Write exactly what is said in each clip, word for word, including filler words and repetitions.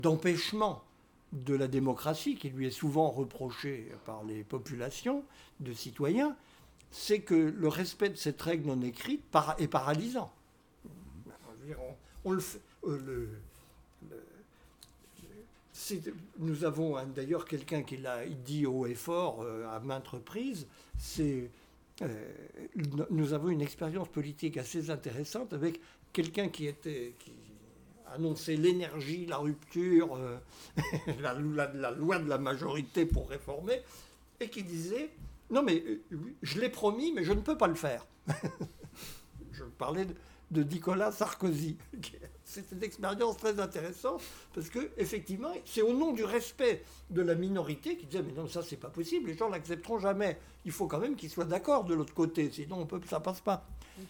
d'empêchement de la démocratie, qui lui est souvent reproché par les populations de citoyens, c'est que le respect de cette règle non écrite est paralysant. On, on le fait, euh, le, le, c'est, nous avons hein, d'ailleurs quelqu'un qui l'a dit haut et fort euh, à maintes reprises, c'est, euh, nous avons une expérience politique assez intéressante avec quelqu'un qui était... Qui, annoncer l'énergie, la rupture, euh, la, la, la loi de la majorité pour réformer, et qui disait « Non, mais euh, je l'ai promis, mais je ne peux pas le faire. » Je parlais de, de Nicolas Sarkozy. C'est une expérience très intéressante, parce qu'effectivement, c'est au nom du respect de la minorité qui disait « Mais non, ça, c'est pas possible, les gens ne l'accepteront jamais. Il faut quand même qu'ils soient d'accord de l'autre côté, sinon on peut, ça ne passe pas. »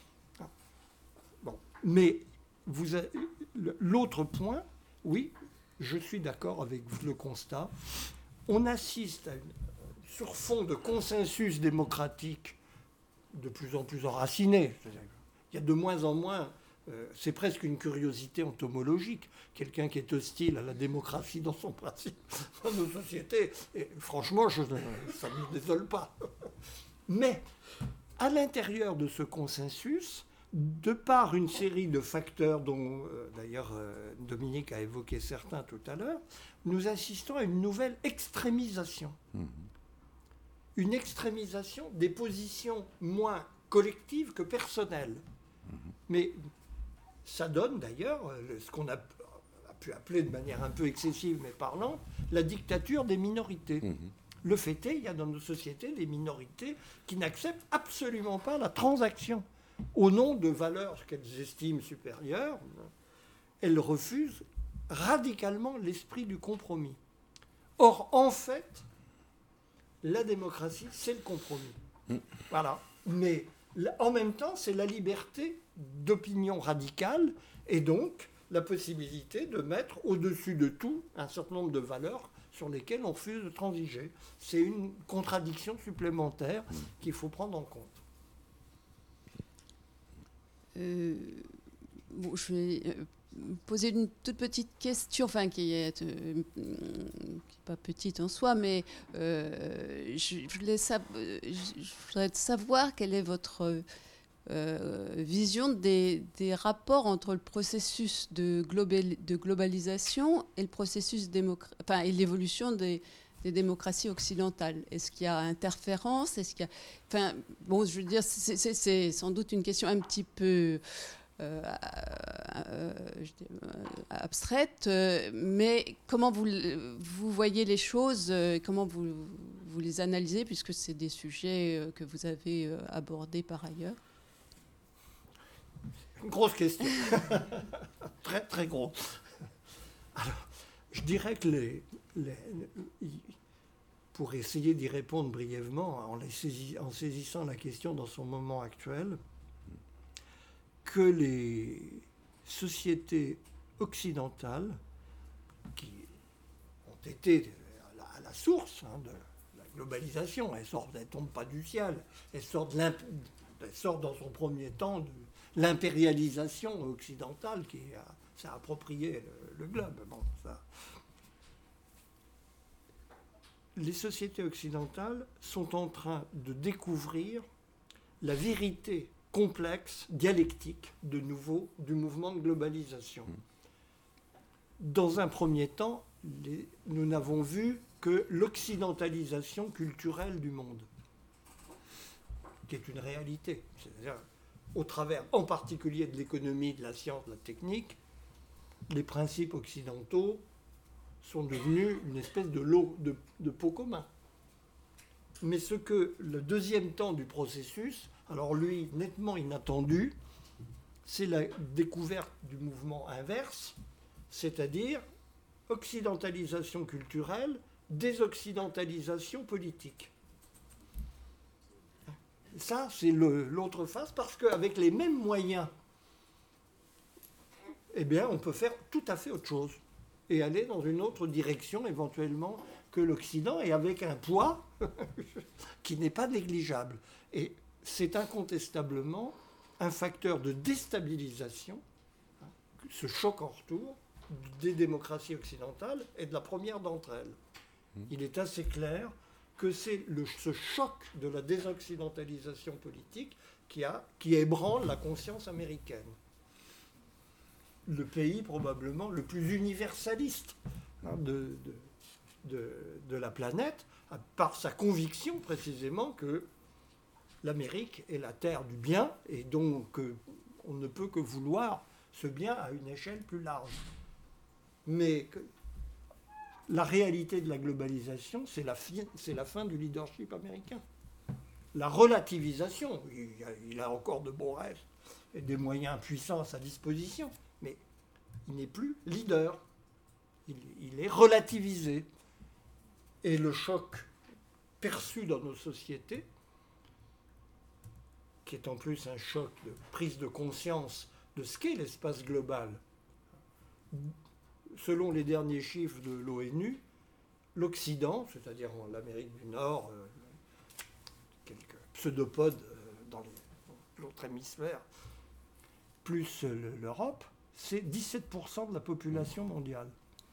Bon, mais... Vous avez, l'autre point, oui, je suis d'accord avec le constat. On assiste à une, sur fond de consensus démocratique de plus en plus enraciné. Il y a de moins en moins, euh, c'est presque une curiosité entomologique. Quelqu'un qui est hostile à la démocratie dans son principe, dans nos sociétés, et franchement, je, ça ne me désole pas. Mais à l'intérieur de ce consensus, de par une série de facteurs dont, euh, d'ailleurs, euh, Dominique a évoqué certains tout à l'heure, nous assistons à une nouvelle extrémisation. Mmh. Une extrémisation des positions moins collectives que personnelles. Mmh. Mais ça donne d'ailleurs ce qu'on a, a pu appeler de manière un peu excessive mais parlante, la dictature des minorités. Mmh. Le fait est, il y a dans nos sociétés des minorités qui n'acceptent absolument pas la transaction. Au nom de valeurs qu'elles estiment supérieures, elles refusent radicalement l'esprit du compromis. Or, en fait, la démocratie, c'est le compromis. Mmh. Voilà. Mais en même temps, c'est la liberté d'opinion radicale et donc la possibilité de mettre au-dessus de tout un certain nombre de valeurs sur lesquelles on refuse de transiger. C'est une contradiction supplémentaire mmh. qu'il faut prendre en compte. Euh, bon, je vais euh, poser une toute petite question, enfin qui est, euh, qui est pas petite en soi, mais euh, je, je, voulais sa- je voudrais savoir quelle est votre euh, vision des, des rapports entre le processus de, global, de globalisation et le processus démocra- enfin, et l'évolution des des démocraties occidentales. Est-ce qu'il y a interférence? Est-ce qu'il y a... Enfin, bon, je veux dire, c'est, c'est, c'est sans doute une question un petit peu euh, euh, abstraite, euh, mais comment vous, vous voyez les choses, euh, comment vous, vous les analysez, puisque c'est des sujets que vous avez abordés par ailleurs? Une grosse question. Très, très grosse. Alors, je dirais que les... Les, pour essayer d'y répondre brièvement, en, les saisis, en saisissant la question dans son moment actuel, que les sociétés occidentales, qui ont été à la, à la source hein, de la globalisation, elles sortent, elles ne tombent pas du ciel, elles sortent, elles sortent dans son premier temps de l'impérialisation occidentale qui a, s'est approprié le, le globe. Bon, ça... Les sociétés occidentales sont en train de découvrir la vérité complexe, dialectique, de nouveau, du mouvement de globalisation. Dans un premier temps, les, nous n'avons vu que l'occidentalisation culturelle du monde, qui est une réalité. C'est-à-dire, au travers, en particulier de l'économie, de la science, de la technique, les principes occidentaux sont devenus une espèce de lot, de, de pot commun. Mais ce que le deuxième temps du processus, alors lui, nettement inattendu, c'est la découverte du mouvement inverse, c'est-à-dire occidentalisation culturelle, désoccidentalisation politique. Ça, c'est le, l'autre face, parce qu'avec les mêmes moyens, eh bien, on peut faire tout à fait autre chose et aller dans une autre direction éventuellement que l'Occident, et avec un poids qui n'est pas négligeable. Et c'est incontestablement un facteur de déstabilisation, hein, ce choc en retour, des démocraties occidentales est de la première d'entre elles. Il est assez clair que c'est le, ce choc de la désoccidentalisation politique qui, a, qui ébranle la conscience américaine. Le pays probablement le plus universaliste hein, de, de, de, de la planète, par sa conviction précisément que l'Amérique est la terre du bien et donc euh, on ne peut que vouloir ce bien à une échelle plus large. Mais que, la réalité de la globalisation, c'est la, fi- c'est la fin du leadership américain. La relativisation, il a, il a encore de bons rêves et des moyens puissants à sa disposition, mais il n'est plus leader. Il, il est relativisé. Et le choc perçu dans nos sociétés, qui est en plus un choc de prise de conscience de ce qu'est l'espace global, selon les derniers chiffres de l'ONU, l'Occident, c'est-à-dire l'Amérique du Nord, euh, quelques pseudopodes euh, dans, les, dans l'autre hémisphère, plus euh, l'Europe, c'est dix-sept pour cent de la population mondiale.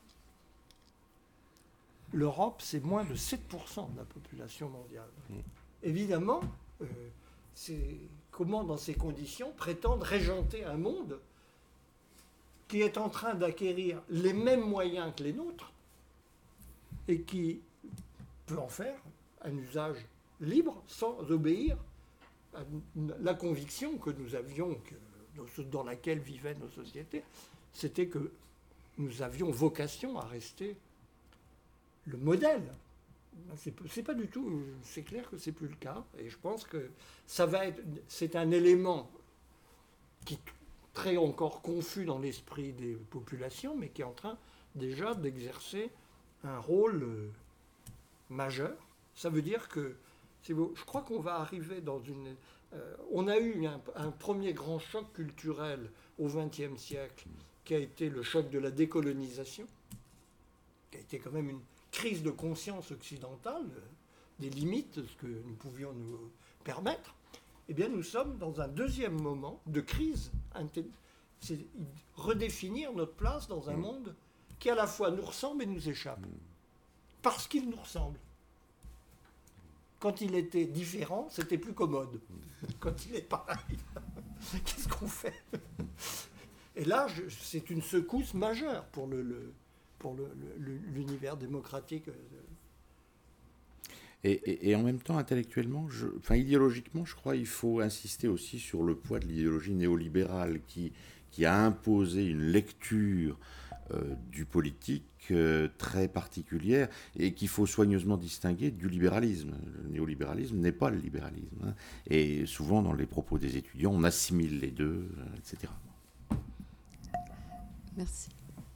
L'Europe, c'est moins de sept pour cent de la population mondiale. Mmh. Évidemment, euh, c'est comment, dans ces conditions, prétendre régenter un monde qui est en train d'acquérir les mêmes moyens que les nôtres et qui peut en faire un usage libre sans obéir à la conviction que nous avions, que, dans laquelle vivaient nos sociétés, c'était que nous avions vocation à rester le modèle. C'est, c'est pas du tout, c'est clair que c'est plus le cas, et je pense que ça va être, c'est un élément qui est très encore confus dans l'esprit des populations, mais qui est en train déjà d'exercer un rôle euh, majeur. Ça veut dire que, c'est beau, je crois qu'on va arriver dans une... Euh, on a eu un, un premier grand choc culturel au vingtième siècle, qui a été le choc de la décolonisation, qui a été quand même une crise de conscience occidentale, euh, des limites de ce que nous pouvions nous permettre. Eh bien, nous sommes dans un deuxième moment de crise. C'est redéfinir notre place dans un monde qui à la fois nous ressemble et nous échappe. Parce qu'il nous ressemble. Quand il était différent, c'était plus commode. Quand il est pareil, qu'est-ce qu'on fait? Et là, je, c'est une secousse majeure pour, le, le, pour le, le, l'univers démocratique. Et, et, et en même temps, intellectuellement, je, enfin idéologiquement, je crois qu'il faut insister aussi sur le poids de l'idéologie néolibérale qui, qui a imposé une lecture euh, du politique euh, très particulière et qu'il faut soigneusement distinguer du libéralisme. Le néolibéralisme n'est pas le libéralisme. Hein, et souvent, dans les propos des étudiants, on assimile les deux, euh, et cetera. Merci.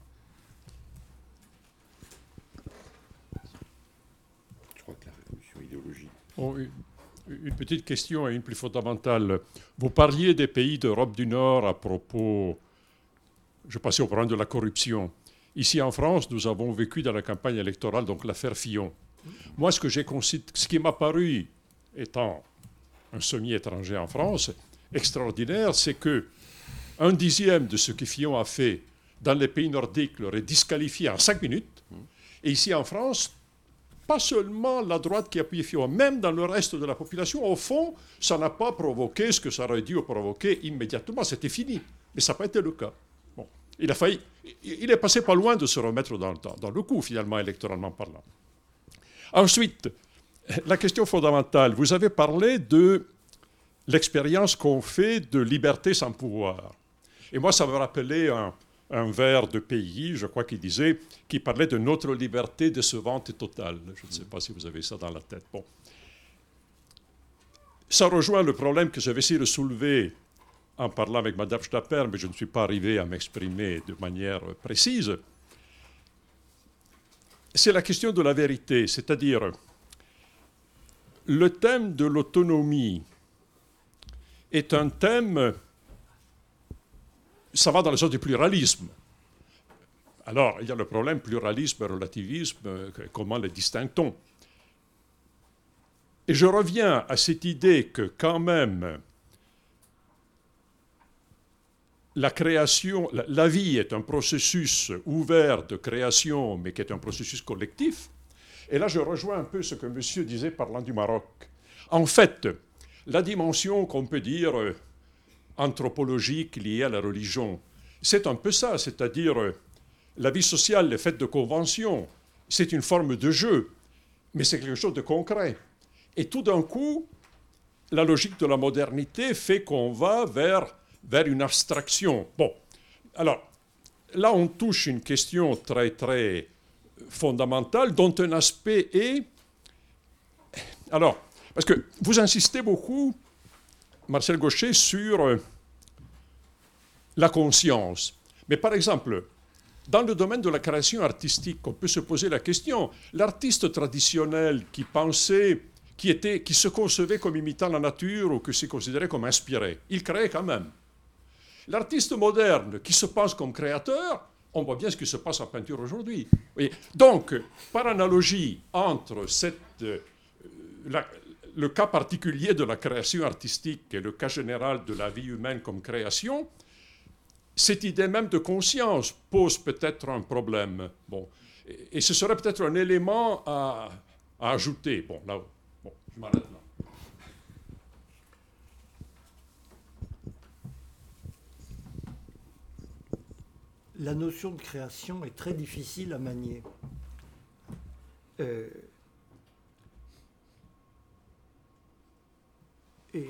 Je crois que la révolution idéologique... Oh, une, une petite question et une plus fondamentale. Vous parliez des pays d'Europe du Nord à propos, je passais au problème de la corruption. Ici en France, nous avons vécu dans la campagne électorale donc l'affaire Fillon. Moi, ce que j'ai considéré, ce qui m'a paru, étant un semi-étranger en France, extraordinaire, c'est que un dixième de ce que Fillon a fait dans les pays nordiques l'aurait disqualifié en cinq minutes. Et ici en France, pas seulement la droite qui appuie Fillon, même dans le reste de la population, au fond, ça n'a pas provoqué ce que ça aurait dû provoquer immédiatement. C'était fini. Mais ça n'a pas été le cas. Bon. Il a failli, il est passé pas loin de se remettre dans, dans, dans le coup, finalement, électoralement parlant. Ensuite, la question fondamentale. Vous avez parlé de l'expérience qu'on fait de liberté sans pouvoir. Et moi, ça me rappelait un, un vers de Pays, je crois qu'il disait, qui parlait de notre liberté décevante et totale. Je ne sais pas si vous avez ça dans la tête. Bon. Ça rejoint le problème que j'avais essayé de soulever en parlant avec Mme Stapper, mais je ne suis pas arrivé à m'exprimer de manière précise. C'est la question de la vérité, c'est-à-dire le thème de l'autonomie est un thème, ça va dans le sens du pluralisme. Alors, il y a le problème pluralisme, relativisme, comment les distingue-t-on? Et je reviens à cette idée que quand même, la création, la, la vie est un processus ouvert de création, mais qui est un processus collectif. Et là, je rejoins un peu ce que monsieur disait parlant du Maroc. En fait, la dimension qu'on peut dire euh, anthropologique liée à la religion, c'est un peu ça, c'est-à-dire euh, la vie sociale est faite de conventions, c'est une forme de jeu, mais c'est quelque chose de concret. Et tout d'un coup, la logique de la modernité fait qu'on va vers, vers une abstraction. Bon, alors, là, on touche une question très, très fondamentale, dont un aspect est... Alors, parce que vous insistez beaucoup, Marcel Gauchet, sur euh, la conscience. Mais par exemple, dans le domaine de la création artistique, on peut se poser la question, l'artiste traditionnel qui pensait, qui, était, qui se concevait comme imitant la nature ou qui se considérait comme inspiré, il créait quand même. L'artiste moderne qui se pense comme créateur, on voit bien ce qui se passe en peinture aujourd'hui. Donc, par analogie entre cette, euh, la, le cas particulier de la création artistique et le cas général de la vie humaine comme création, cette idée même de conscience pose peut-être un problème. Bon. Et, et ce serait peut-être un élément à, à ajouter. Bon, là, bon, je m'arrête là. La notion de création est très difficile à manier. Euh, et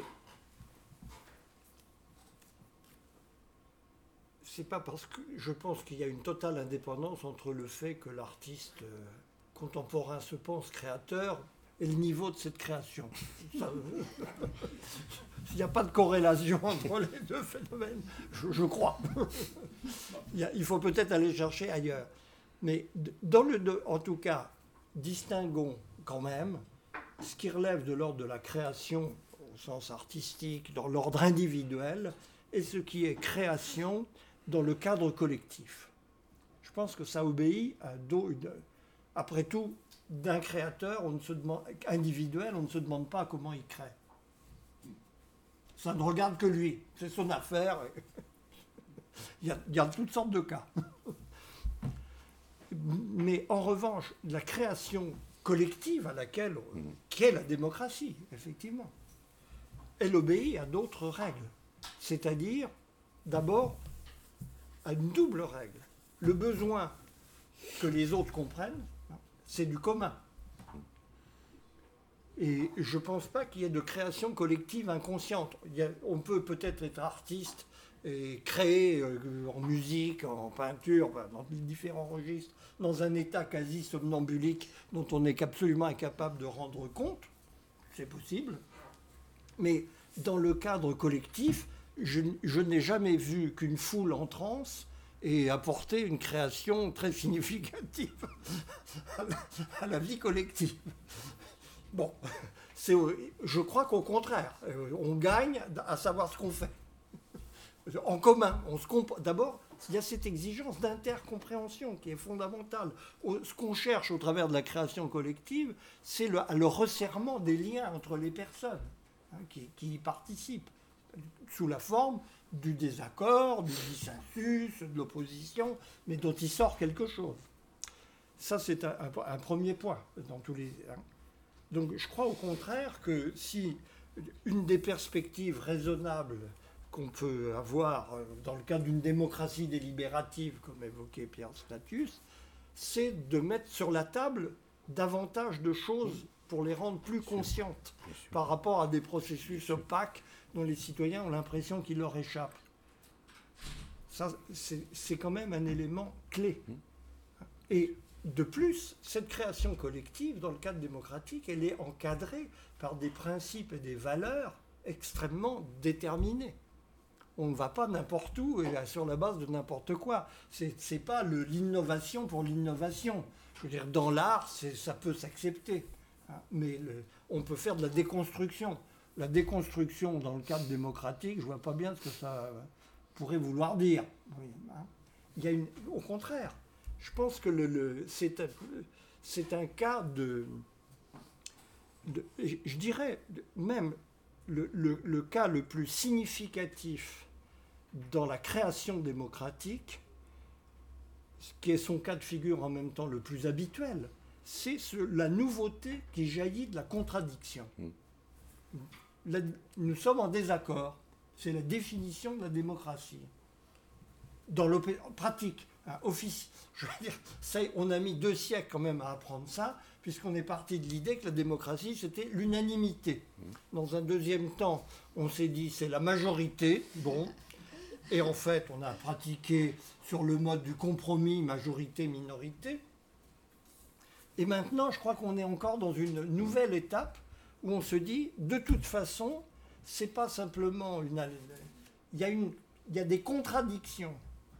c'est pas parce que je pense qu'il y a une totale indépendance entre le fait que l'artiste euh, contemporain se pense créateur et le niveau de cette création. Ça, il n'y a pas de corrélation entre les deux phénomènes, je, je crois. il, y a, il faut peut-être aller chercher ailleurs. Mais dans le, de, en tout cas, distinguons quand même ce qui relève de l'ordre de la création au sens artistique, dans l'ordre individuel, et ce qui est création dans le cadre collectif. Je pense que ça obéit à deux. Après tout, d'un créateur on ne se demande, individuel, on ne se demande pas comment il crée. Ça ne regarde que lui, c'est son affaire. il, y a, il y a toutes sortes de cas. Mais en revanche, la création collective à laquelle, qu'est la démocratie, effectivement, elle obéit à d'autres règles. C'est-à-dire, d'abord, à une double règle. Le besoin que les autres comprennent, c'est du commun. Et je ne pense pas qu'il y ait de création collective inconsciente. Il y a, on peut peut-être être artiste et créer euh, en musique, en peinture, dans différents registres, dans un état quasi somnambulique dont on est absolument incapable de rendre compte. C'est possible. Mais dans le cadre collectif, je, je n'ai jamais vu qu'une foule en transe ait apporté une création très significative à la, à la vie collective. Bon, c'est, je crois qu'au contraire, on gagne à savoir ce qu'on fait. En commun, on se comp... d'abord, il y a cette exigence d'intercompréhension qui est fondamentale. Ce qu'on cherche au travers de la création collective, c'est le, le resserrement des liens entre les personnes hein, qui, qui y participent, sous la forme du désaccord, du dissensus, de l'opposition, mais dont il sort quelque chose. Ça, c'est un, un, un premier point dans tous les... Hein. Donc je crois au contraire que si une des perspectives raisonnables qu'on peut avoir dans le cadre d'une démocratie délibérative, comme évoquait Pierre Status, c'est de mettre sur la table davantage de choses pour les rendre plus conscientes par rapport à des processus opaques dont les citoyens ont l'impression qu'ils leur échappent. Ça, c'est, c'est quand même un élément clé. Et de plus, cette création collective, dans le cadre démocratique, elle est encadrée par des principes et des valeurs extrêmement déterminés. On ne va pas n'importe où et sur la base de n'importe quoi. Ce n'est pas le, l'innovation pour l'innovation. Je veux dire, dans l'art, c'est, ça peut s'accepter. Hein, mais le, on peut faire de la déconstruction. La déconstruction dans le cadre démocratique, je ne vois pas bien ce que ça pourrait vouloir dire. Oui, hein. Il y a une, au contraire. Je pense que le, le, c'est, un, c'est un cas de, de... Je dirais même le, le, le cas le plus significatif dans la création démocratique, ce qui est son cas de figure en même temps le plus habituel, c'est ce, la nouveauté qui jaillit de la contradiction. Mm. La, nous sommes en désaccord. C'est la définition de la démocratie. Dans la pratique, hein, office, je veux dire, ça, on a mis deux siècles quand même à apprendre ça, puisqu'on est parti de l'idée que la démocratie, c'était l'unanimité. Dans un deuxième temps, on s'est dit, c'est la majorité. Bon. Et en fait, on a pratiqué sur le mode du compromis majorité-minorité. Et maintenant, je crois qu'on est encore dans une nouvelle étape où on se dit, de toute façon, c'est pas simplement une... Il y a, une, il y a des contradictions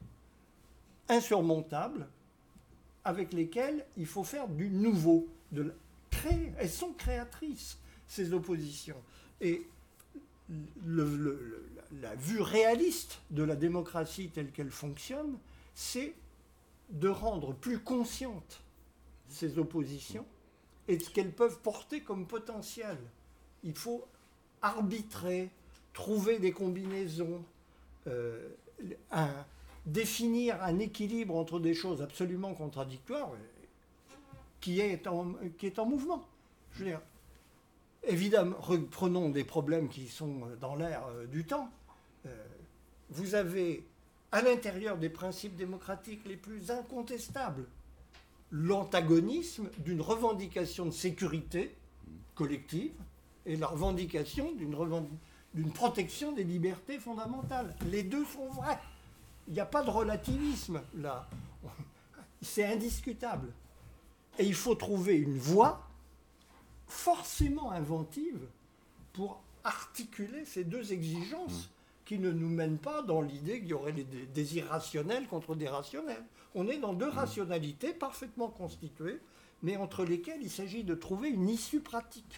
insurmontables avec lesquelles il faut faire du nouveau. De la... Créer. Elles sont créatrices, ces oppositions. Et le, le, le, la vue réaliste de la démocratie telle qu'elle fonctionne, c'est de rendre plus conscientes ces oppositions et de ce qu'elles peuvent porter comme potentiel. Il faut arbitrer, trouver des combinaisons, euh, un, définir un équilibre entre des choses absolument contradictoires qui est en, qui est en mouvement. Je veux dire, évidemment, reprenons des problèmes qui sont dans l'air euh, du temps. Euh, vous avez, à l'intérieur des principes démocratiques les plus incontestables, l'antagonisme d'une revendication de sécurité collective et la revendication d'une, revend... d'une protection des libertés fondamentales. Les deux sont vrais. Il n'y a pas de relativisme là. C'est indiscutable. Et il faut trouver une voie forcément inventive pour articuler ces deux exigences qui ne nous mènent pas dans l'idée qu'il y aurait des, des irrationnels contre des rationnels. On est dans deux rationalités parfaitement constituées, mais entre lesquelles il s'agit de trouver une issue pratique.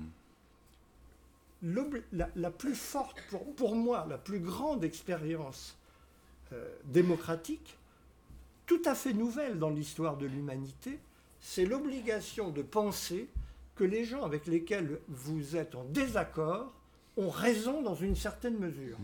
La, la plus forte, pour, pour moi, la plus grande expérience euh, démocratique, tout à fait nouvelle dans l'histoire de l'humanité, c'est l'obligation de penser que les gens avec lesquels vous êtes en désaccord ont raison dans une certaine mesure.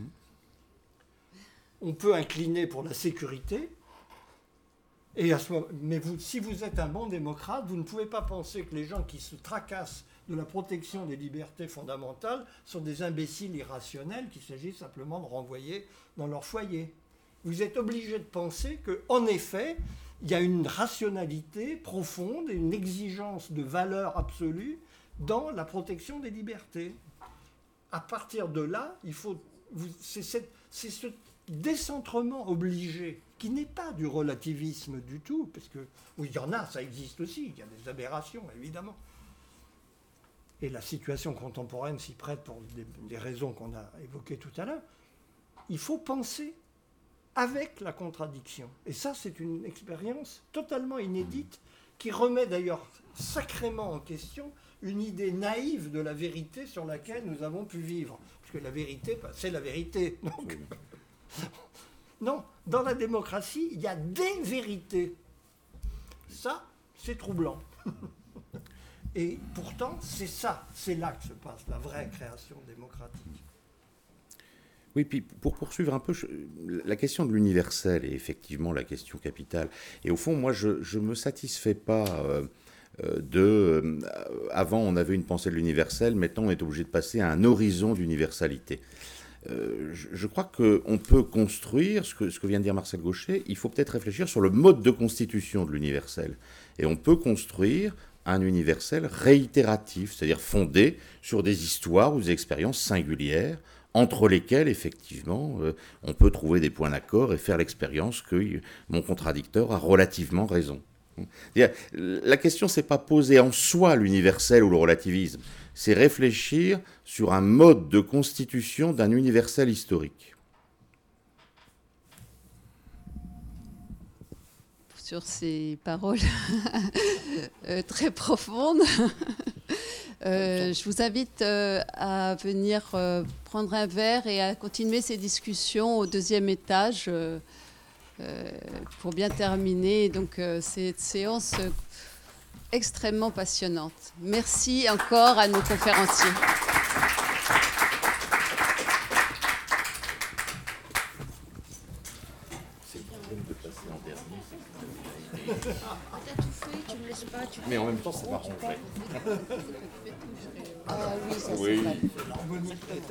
On peut incliner pour la sécurité, et à ce moment, mais vous, si vous êtes un bon démocrate, vous ne pouvez pas penser que les gens qui se tracassent de la protection des libertés fondamentales sont des imbéciles irrationnels qu'il s'agit simplement de renvoyer dans leur foyer. Vous êtes obligé de penser qu'en effet, il y a une rationalité profonde et une exigence de valeur absolue dans la protection des libertés. À partir de là, il faut, vous, c'est, cette, c'est ce décentrement obligé qui n'est pas du relativisme du tout, parce que oui, il y en a, ça existe aussi, il y a des aberrations, évidemment. Et la situation contemporaine s'y prête pour des, des raisons qu'on a évoquées tout à l'heure. Il faut penser avec la contradiction. Et ça, c'est une expérience totalement inédite qui remet d'ailleurs sacrément en question une idée naïve de la vérité sur laquelle nous avons pu vivre. Parce que la vérité, c'est la vérité. Donc, non, dans la démocratie, il y a des vérités. Ça, c'est troublant. Et pourtant, c'est ça, c'est là que se passe la vraie création démocratique. Oui, puis pour poursuivre un peu, je, la question de l'universel est effectivement la question capitale. Et au fond, moi, je ne me satisfais pas euh, de... Euh, avant, on avait une pensée de l'universel, maintenant, on est obligé de passer à un horizon d'universalité. Euh, je, je crois qu'on peut construire, ce que, ce que vient de dire Marcel Gauchet, il faut peut-être réfléchir sur le mode de constitution de l'universel. Et on peut construire un universel réitératif, c'est-à-dire fondé sur des histoires ou des expériences singulières, entre lesquelles, effectivement, euh, on peut trouver des points d'accord et faire l'expérience que mon contradicteur a relativement raison. La question, c'est pas poser en soi l'universel ou le relativisme, c'est réfléchir sur un mode de constitution d'un universel historique. Sur ces paroles euh, très profondes, euh, je vous invite euh, à venir euh, prendre un verre et à continuer ces discussions au deuxième étage euh, euh, pour bien terminer donc, euh, cette séance euh, extrêmement passionnante. Merci encore à nos conférenciers. Mais en même temps, ça m'arrangerait. Ah oui, ça Oui. c'est vrai.